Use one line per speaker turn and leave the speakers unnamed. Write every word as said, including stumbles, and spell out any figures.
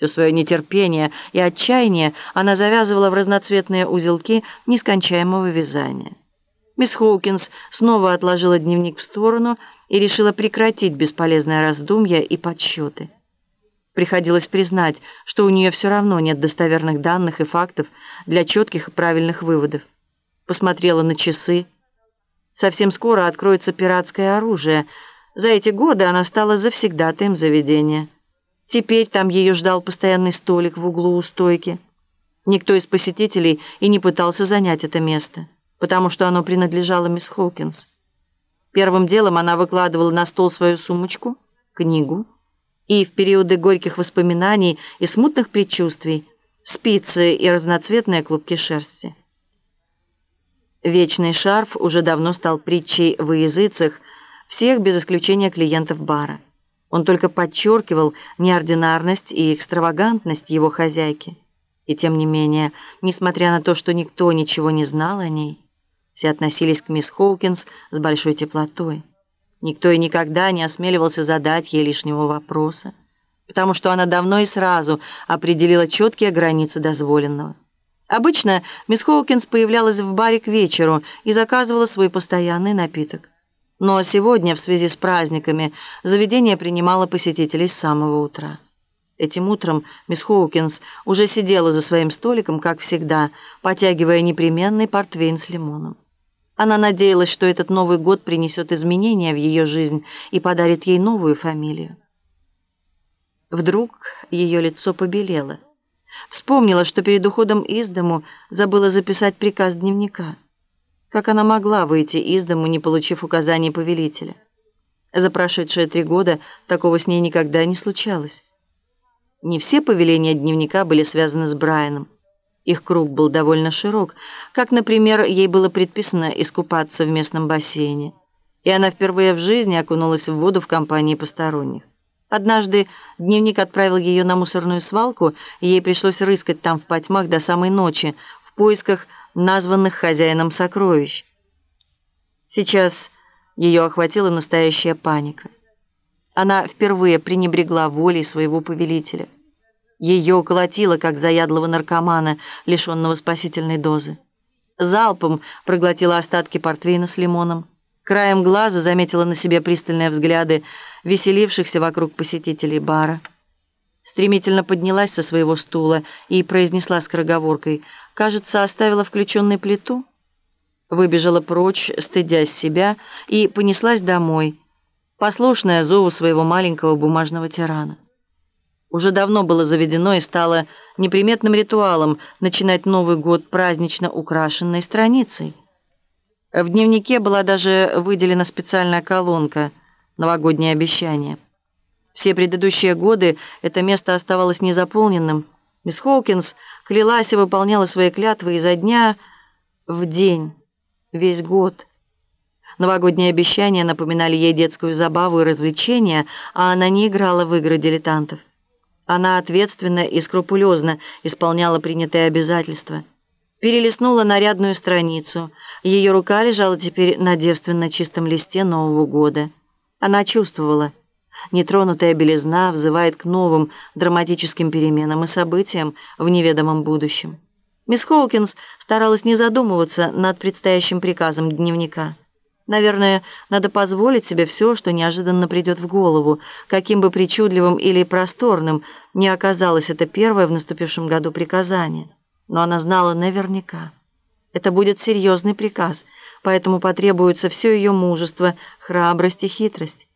Все свое нетерпение и отчаяние она завязывала в разноцветные узелки нескончаемого вязания. Мисс Хоукинс снова отложила дневник в сторону и решила прекратить бесполезное раздумье и подсчеты. Приходилось признать, что у нее все равно нет достоверных данных и фактов для четких и правильных выводов. Посмотрела на часы. Совсем скоро откроется пиратское оружие. За эти годы она стала завсегдатаем заведения. Теперь там ее ждал постоянный столик в углу у стойки. Никто из посетителей и не пытался занять это место, потому что оно принадлежало мисс Хоукинс. Первым делом она выкладывала на стол свою сумочку, книгу и в периоды горьких воспоминаний и смутных предчувствий спицы и разноцветные клубки шерсти. Вечный шарф уже давно стал притчей во языцах всех без исключения клиентов бара. Он только подчеркивал неординарность и экстравагантность его хозяйки. И тем не менее, несмотря на то, что никто ничего не знал о ней, все относились к мисс Хоукинс с большой теплотой. Никто и никогда не осмеливался задать ей лишнего вопроса, потому что она давно и сразу определила четкие границы дозволенного. Обычно мисс Хоукинс появлялась в баре к вечеру и заказывала свой постоянный напиток. Но сегодня, в связи с праздниками, заведение принимало посетителей с самого утра. Этим утром мисс Хоукинс уже сидела за своим столиком, как всегда, потягивая непременный портвейн с лимоном. Она надеялась, что этот Новый год принесет изменения в ее жизнь и подарит ей новую фамилию. Вдруг ее лицо побелело. Вспомнила, что перед уходом из дому забыла записать приказ дневника. Как она могла выйти из дому, не получив указаний повелителя? За прошедшие три года такого с ней никогда не случалось. Не все повеления дневника были связаны с Брайаном. Их круг был довольно широк, как, например, ей было предписано искупаться в местном бассейне, и она впервые в жизни окунулась в воду в компании посторонних. Однажды дневник отправил ее на мусорную свалку, и ей пришлось рыскать там в потьмах до самой ночи в поисках названных хозяином сокровищ. Сейчас ее охватила настоящая паника. Она впервые пренебрегла волей своего повелителя. Ее колотило, как заядлого наркомана, лишенного спасительной дозы. Залпом проглотила остатки портвейна с лимоном. Краем глаза заметила на себе пристальные взгляды веселившихся вокруг посетителей бара. Стремительно поднялась со своего стула и произнесла скороговоркой: «Кажется, оставила включенной плиту». Выбежала прочь, стыдясь себя, и понеслась домой, послушная зову своего маленького бумажного тирана. Уже давно было заведено и стало неприметным ритуалом начинать Новый год празднично украшенной страницей. В дневнике была даже выделена специальная колонка «Новогоднее обещание». Все предыдущие годы это место оставалось незаполненным. Мисс Хоукинс клялась и выполняла свои клятвы изо дня в день, весь год. Новогодние обещания напоминали ей детскую забаву и развлечения, а она не играла в игры дилетантов. Она ответственно и скрупулезно исполняла принятые обязательства. Перелистнула нарядную страницу. Ее рука лежала теперь на девственно чистом листе Нового года. Она чувствовала: нетронутая белизна взывает к новым драматическим переменам и событиям в неведомом будущем. Мисс Хоукинс старалась не задумываться над предстоящим приказом дневника. Наверное, надо позволить себе все, что неожиданно придет в голову, каким бы причудливым или просторным ни оказалось это первое в наступившем году приказание. Но она знала наверняка: это будет серьезный приказ, поэтому потребуется все ее мужество, храбрость и хитрость.